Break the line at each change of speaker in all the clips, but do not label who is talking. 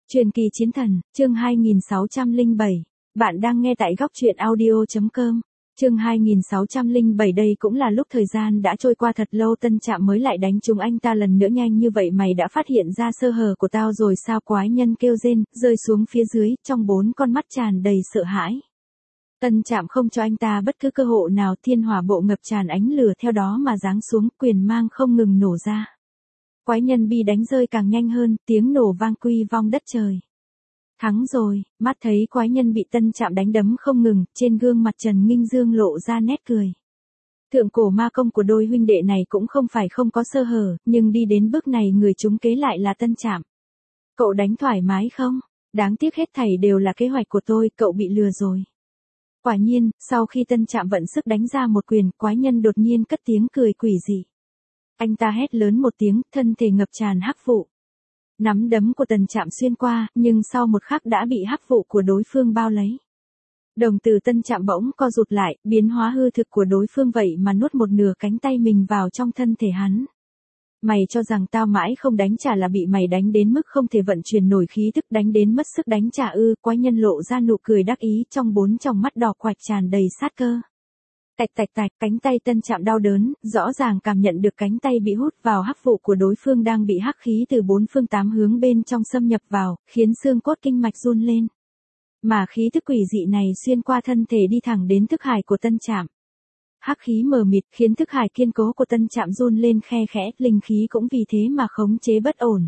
Truyền kỳ chiến thần, chương 2607. Bạn đang nghe tại góc truyện audio.com. Chương 2607 đây cũng là lúc thời gian đã trôi qua thật lâu Tân Trạm mới lại đánh trúng anh ta lần nữa nhanh như vậy mày đã phát hiện ra sơ hở của tao rồi sao quái nhân kêu rên, rơi xuống phía dưới, trong 4 con mắt tràn đầy sợ hãi. Tân Trạm không cho anh ta bất cứ cơ hội nào thiên hỏa bộ ngập tràn ánh lửa theo đó mà giáng xuống quyền mang không ngừng nổ ra. Quái nhân bị đánh rơi càng nhanh hơn, tiếng nổ vang quy vong đất trời. Thắng rồi, mắt thấy quái nhân bị Tân Trạm đánh đấm không ngừng, trên gương mặt Trần Nghinh Dương lộ ra nét cười. Thượng cổ ma công của đôi huynh đệ này cũng không phải không có sơ hở, nhưng đi đến bước này người trúng kế lại là Tân Trạm. Cậu đánh thoải mái không? Đáng tiếc hết thảy đều là kế hoạch của tôi, cậu bị lừa rồi. Quả nhiên, sau khi Tân Trạm vận sức đánh ra một quyền, quái nhân đột nhiên cất tiếng cười quỷ dị. Anh ta hét lớn một tiếng, thân thể ngập tràn hắc vụ. Nắm đấm của Tân Trạm xuyên qua, nhưng sau một khắc đã bị hắc vụ của đối phương bao lấy. Đồng tử Tân Trạm bỗng co rụt lại, biến hóa hư thực của đối phương vậy mà nuốt một nửa cánh tay mình vào trong thân thể hắn. Mày cho rằng tao mãi không đánh trả là bị mày đánh đến mức không thể vận chuyển nổi khí tức đánh đến mất sức đánh trả ư? Quái nhân lộ ra nụ cười đắc ý trong 4 tròng mắt đỏ quạch tràn đầy sát cơ. Tạch tạch tạch, cánh tay Tân Trạm đau đớn, rõ ràng cảm nhận được cánh tay bị hút vào hắc vụ của đối phương đang bị hắc khí từ 4 phương 8 hướng bên trong xâm nhập vào, khiến xương cốt kinh mạch run lên. Mà khí tức quỷ dị này xuyên qua thân thể đi thẳng đến thức hải của Tân Trạm. Hắc khí mờ mịt khiến thức hải kiên cố của Tân Trạm run lên khe khẽ, linh khí cũng vì thế mà khống chế bất ổn.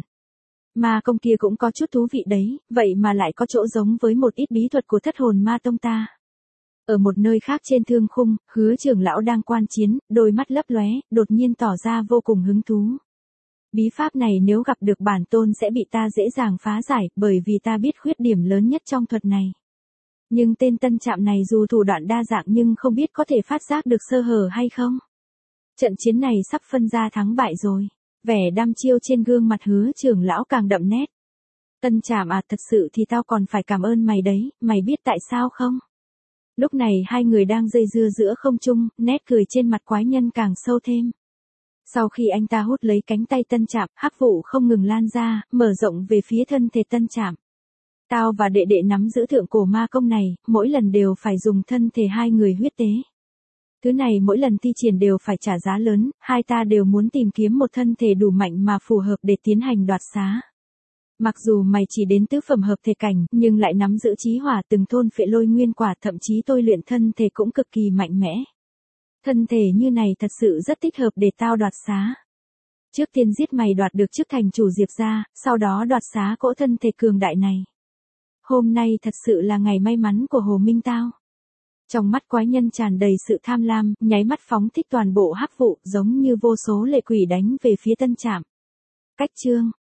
Mà công kia cũng có chút thú vị đấy, vậy mà lại có chỗ giống với một ít bí thuật của Thất Hồn Ma Tông ta. Ở một nơi khác trên thương khung, Hứa trưởng lão đang quan chiến, đôi mắt lấp lóe, đột nhiên tỏ ra vô cùng hứng thú. Bí pháp này nếu gặp được bản tôn sẽ bị ta dễ dàng phá giải, bởi vì ta biết khuyết điểm lớn nhất trong thuật này. Nhưng tên Tân Trạm này dù thủ đoạn đa dạng nhưng không biết có thể phát giác được sơ hở hay không. Trận chiến này sắp phân ra thắng bại rồi. Vẻ đăm chiêu trên gương mặt Hứa trưởng lão càng đậm nét. Tân Trạm à, thật sự thì tao còn phải cảm ơn mày đấy, mày biết tại sao không? Lúc này hai người đang dây dưa giữa không trung, nét cười trên mặt quái nhân càng sâu thêm. Sau khi anh ta hút lấy cánh tay Tân Trạm, hắc vụ không ngừng lan ra, mở rộng về phía thân thể Tân Trạm. Tao và đệ đệ nắm giữ thượng cổ ma công này, mỗi lần đều phải dùng thân thể hai người huyết tế. Thứ này mỗi lần thi triển đều phải trả giá lớn, hai ta đều muốn tìm kiếm một thân thể đủ mạnh mà phù hợp để tiến hành đoạt xá. Mặc dù mày chỉ đến tứ phẩm hợp thể cảnh, nhưng lại nắm giữ chí hỏa từng thôn phệ lôi nguyên quả, thậm chí tôi luyện thân thể cũng cực kỳ mạnh mẽ. Thân thể như này thật sự rất thích hợp để tao đoạt xá. Trước tiên giết mày đoạt được chức thành chủ Diệp gia, sau đó đoạt xá cỗ thân thể cường đại này. Hôm nay thật sự là ngày may mắn của Hồ Minh tao. Trong mắt quái nhân tràn đầy sự tham lam, nháy mắt phóng thích toàn bộ hắc vụ, giống như vô số lệ quỷ đánh về phía Tân Trạm. Cách chương